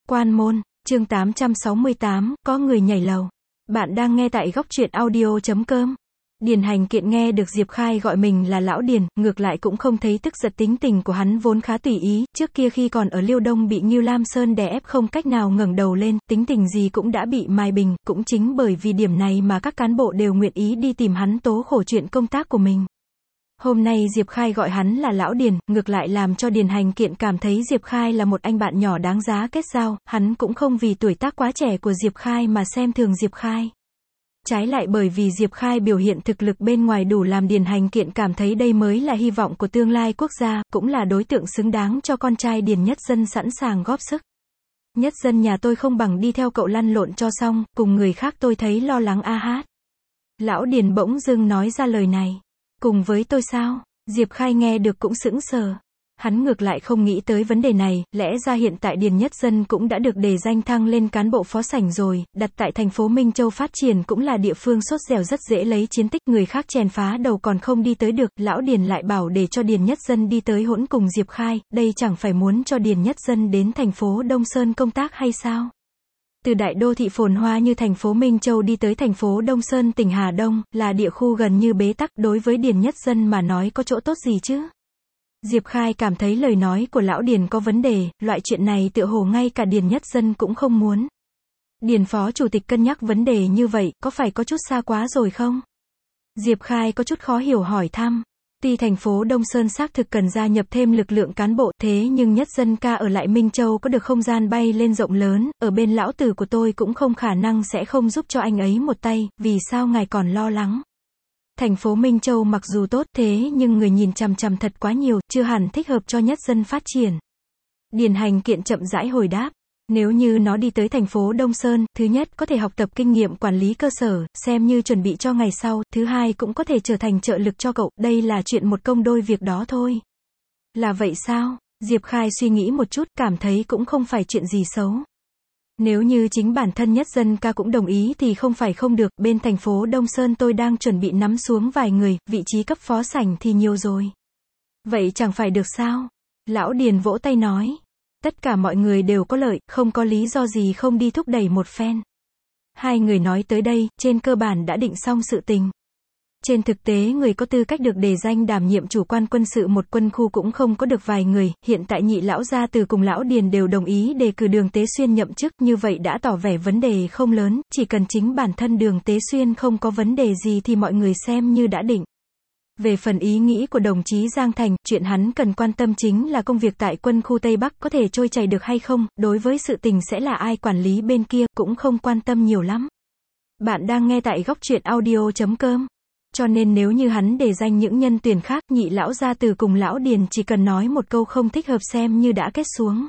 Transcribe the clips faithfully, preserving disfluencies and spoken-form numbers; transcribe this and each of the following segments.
Quan môn, chương tám trăm sáu mươi tám, có người nhảy lầu. Bạn đang nghe tại góc truyện audio chấm com. Điền Hành Kiện nghe được Diệp Khai gọi mình là lão Điền, ngược lại cũng không thấy tức giận, tính tình của hắn vốn khá tùy ý, trước kia khi còn ở Liêu Đông bị Ngưu Lam Sơn đè ép không cách nào ngẩng đầu lên, tính tình gì cũng đã bị mài bình, cũng chính bởi vì điểm này mà các cán bộ đều nguyện ý đi tìm hắn tố khổ chuyện công tác của mình. Hôm nay Diệp Khai gọi hắn là lão Điền, ngược lại làm cho Điền Hành Kiện cảm thấy Diệp Khai là một anh bạn nhỏ đáng giá kết giao, hắn cũng không vì tuổi tác quá trẻ của Diệp Khai mà xem thường Diệp Khai. Trái lại bởi vì Diệp Khai biểu hiện thực lực bên ngoài đủ làm Điền Hành Kiện cảm thấy đây mới là hy vọng của tương lai quốc gia, cũng là đối tượng xứng đáng cho con trai Điền Nhất Dân sẵn sàng góp sức. Nhất Dân nhà tôi không bằng đi theo cậu lăn lộn cho xong, cùng người khác tôi thấy lo lắng a hát. Lão Điền bỗng dưng nói ra lời này. Cùng với tôi sao? Diệp Khai nghe được cũng sững sờ. Hắn ngược lại không nghĩ tới vấn đề này, lẽ ra hiện tại Điền Nhất Dân cũng đã được đề danh thăng lên cán bộ phó sảnh rồi, đặt tại thành phố Minh Châu phát triển cũng là địa phương sốt dẻo rất dễ lấy chiến tích, người khác chèn phá đầu còn không đi tới được, lão Điền lại bảo để cho Điền Nhất Dân đi tới hỗn cùng Diệp Khai, đây chẳng phải muốn cho Điền Nhất Dân đến thành phố Đông Sơn công tác hay sao? Từ đại đô thị phồn hoa như thành phố Minh Châu đi tới thành phố Đông Sơn tỉnh Hà Đông, là địa khu gần như bế tắc, đối với Điền Nhất Dân mà nói có chỗ tốt gì chứ? Diệp Khai cảm thấy lời nói của lão Điền có vấn đề, loại chuyện này tựa hồ ngay cả Điền Nhất Dân cũng không muốn. Điền phó chủ tịch cân nhắc vấn đề như vậy, có phải có chút xa quá rồi không? Diệp Khai có chút khó hiểu hỏi thăm. Tuy thành phố Đông Sơn xác thực cần gia nhập thêm lực lượng cán bộ, thế nhưng Nhất Dân ca ở lại Minh Châu có được không gian bay lên rộng lớn, ở bên lão tử của tôi cũng không khả năng sẽ không giúp cho anh ấy một tay, vì sao ngài còn lo lắng? Thành phố Minh Châu mặc dù tốt thế nhưng người nhìn chằm chằm thật quá nhiều, chưa hẳn thích hợp cho Nhất Dân phát triển. Điền Hành Kiện chậm rãi hồi đáp. Nếu như nó đi tới thành phố Đông Sơn, thứ nhất có thể học tập kinh nghiệm quản lý cơ sở, xem như chuẩn bị cho ngày sau, thứ hai cũng có thể trở thành trợ lực cho cậu, đây là chuyện một công đôi việc đó thôi. Là vậy sao? Diệp Khai suy nghĩ một chút, cảm thấy cũng không phải chuyện gì xấu. Nếu như chính bản thân Nhất Dân ca cũng đồng ý thì không phải không được, bên thành phố Đông Sơn tôi đang chuẩn bị nắm xuống vài người, vị trí cấp phó sảnh thì nhiều rồi. Vậy chẳng phải được sao? Lão Điền vỗ tay nói. Tất cả mọi người đều có lợi, không có lý do gì không đi thúc đẩy một phen. Hai người nói tới đây, trên cơ bản đã định xong sự tình. Trên thực tế người có tư cách được đề danh đảm nhiệm chủ quan quân sự một quân khu cũng không có được vài người, hiện tại nhị lão gia từ cùng lão Điền đều đồng ý đề cử Đường Tế Xuyên nhậm chức, như vậy đã tỏ vẻ vấn đề không lớn, chỉ cần chính bản thân Đường Tế Xuyên không có vấn đề gì thì mọi người xem như đã định. Về phần ý nghĩ của đồng chí Giang Thành, chuyện hắn cần quan tâm chính là công việc tại quân khu Tây Bắc có thể trôi chảy được hay không, đối với sự tình sẽ là ai quản lý bên kia, cũng không quan tâm nhiều lắm. Bạn đang nghe tại góc truyện audio chấm com. Cho nên nếu như hắn đề danh những nhân tuyển khác, nhị lão gia từ cùng lão Điền chỉ cần nói một câu không thích hợp xem như đã kết xuống.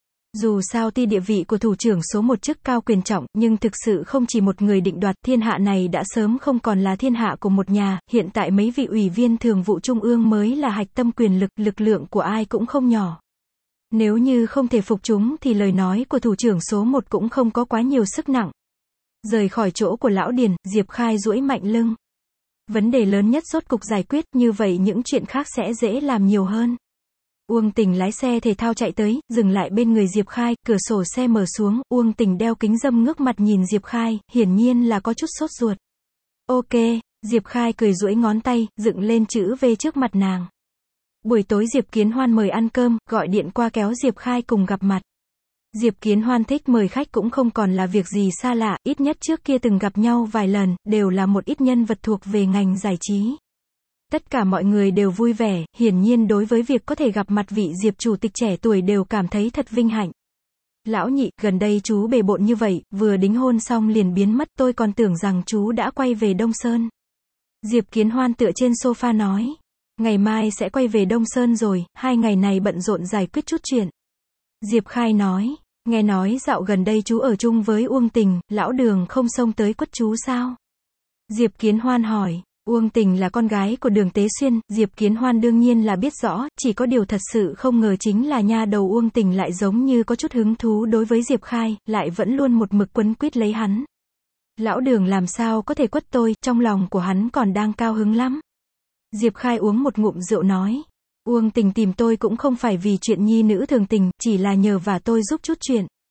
Dù sao tuy địa vị của thủ trưởng số một chức cao quyền trọng, nhưng thực sự không chỉ một người định đoạt, thiên hạ này đã sớm không còn là thiên hạ của một nhà, hiện tại mấy vị ủy viên thường vụ trung ương mới là hạch tâm quyền lực, lực lượng của ai cũng không nhỏ. Nếu như không thể phục chúng thì lời nói của thủ trưởng số một cũng không có quá nhiều sức nặng. Rời khỏi chỗ của lão Điền, Diệp Khai duỗi mạnh lưng. Vấn đề lớn nhất rốt cục giải quyết, như vậy những chuyện khác sẽ dễ làm nhiều hơn. Uông Tình lái xe thể thao chạy tới, dừng lại bên người Diệp Khai, cửa sổ xe mở xuống, Uông Tình đeo kính râm ngước mặt nhìn Diệp Khai, hiển nhiên là có chút sốt ruột. Ok, Diệp Khai cười duỗi ngón tay, dựng lên chữ V trước mặt nàng. Buổi tối Diệp Kiến Hoan mời ăn cơm, gọi điện qua kéo Diệp Khai cùng gặp mặt. Diệp Kiến Hoan thích mời khách cũng không còn là việc gì xa lạ, ít nhất trước kia từng gặp nhau vài lần, đều là một ít nhân vật thuộc về ngành giải trí. Tất cả mọi người đều vui vẻ, hiển nhiên đối với việc có thể gặp mặt vị Diệp chủ tịch trẻ tuổi đều cảm thấy thật vinh hạnh. Lão nhị, gần đây chú bề bộn như vậy, vừa đính hôn xong liền biến mất, tôi còn tưởng rằng chú đã quay về Đông Sơn. Diệp Kiến Hoan tựa trên sofa nói. Ngày mai sẽ quay về Đông Sơn rồi, hai ngày này bận rộn giải quyết chút chuyện. Diệp Khai nói, nghe nói dạo gần đây chú ở chung với Uông Tình, lão Đường không xông tới quất chú sao? Diệp Kiến Hoan hỏi. Uông Tình là con gái của Đường Tế Xuyên, Diệp Kiến Hoan đương nhiên là biết rõ, chỉ có điều thật sự không ngờ chính là nha đầu Uông Tình lại giống như có chút hứng thú đối với Diệp Khai, lại vẫn luôn một mực quấn quýt lấy hắn. Lão Đường làm sao có thể quất tôi, trong lòng của hắn còn đang cao hứng lắm. Diệp Khai uống một ngụm rượu nói. Uông Tình tìm tôi cũng không phải vì chuyện nhi nữ thường tình, chỉ là nhờ vả tôi giúp chút chuyện.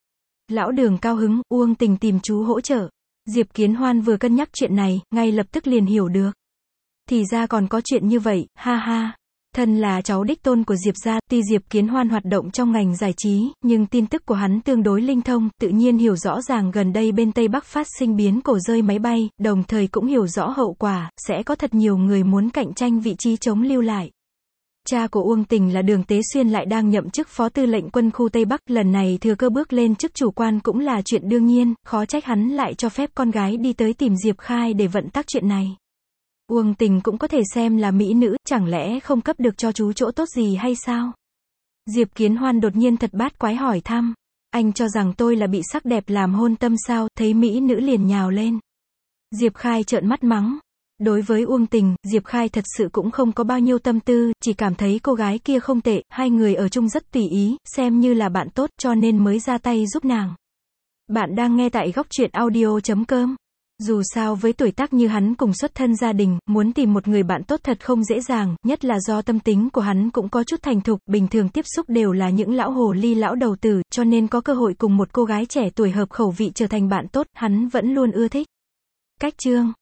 Lão Đường cao hứng, Uông Tình tìm chú hỗ trợ. Diệp Kiến Hoan vừa cân nhắc chuyện này, ngay lập tức liền hiểu được. Thì ra còn có chuyện như vậy, ha ha. Thân là cháu đích tôn của Diệp gia, tuy Diệp Kiến Hoan hoạt động trong ngành giải trí, nhưng tin tức của hắn tương đối linh thông, tự nhiên hiểu rõ ràng gần đây bên Tây Bắc phát sinh biến cổ rơi máy bay, đồng thời cũng hiểu rõ hậu quả, sẽ có thật nhiều người muốn cạnh tranh vị trí chống lưu lại. Cha của Uông Tình là Đường Tế Xuyên lại đang nhậm chức phó tư lệnh quân khu Tây Bắc, lần này thừa cơ bước lên chức chủ quan cũng là chuyện đương nhiên, khó trách hắn lại cho phép con gái đi tới tìm Diệp Khai để vận tắc chuyện này. Uông Tình cũng có thể xem là mỹ nữ, chẳng lẽ không cấp được cho chú chỗ tốt gì hay sao? Diệp Kiến Hoan đột nhiên thật bát quái hỏi thăm. Anh cho rằng tôi là bị sắc đẹp làm hôn tâm sao, thấy mỹ nữ liền nhào lên. Diệp Khai trợn mắt mắng. Đối với Uông Tình, Diệp Khai thật sự cũng không có bao nhiêu tâm tư, chỉ cảm thấy cô gái kia không tệ, hai người ở chung rất tùy ý, xem như là bạn tốt, cho nên mới ra tay giúp nàng. Bạn đang nghe tại góc truyện audio chấm com. Dù sao với tuổi tác như hắn cùng xuất thân gia đình, muốn tìm một người bạn tốt thật không dễ dàng, nhất là do tâm tính của hắn cũng có chút thành thục, bình thường tiếp xúc đều là những lão hồ ly lão đầu tử, cho nên có cơ hội cùng một cô gái trẻ tuổi hợp khẩu vị trở thành bạn tốt, hắn vẫn luôn ưa thích. Cách chương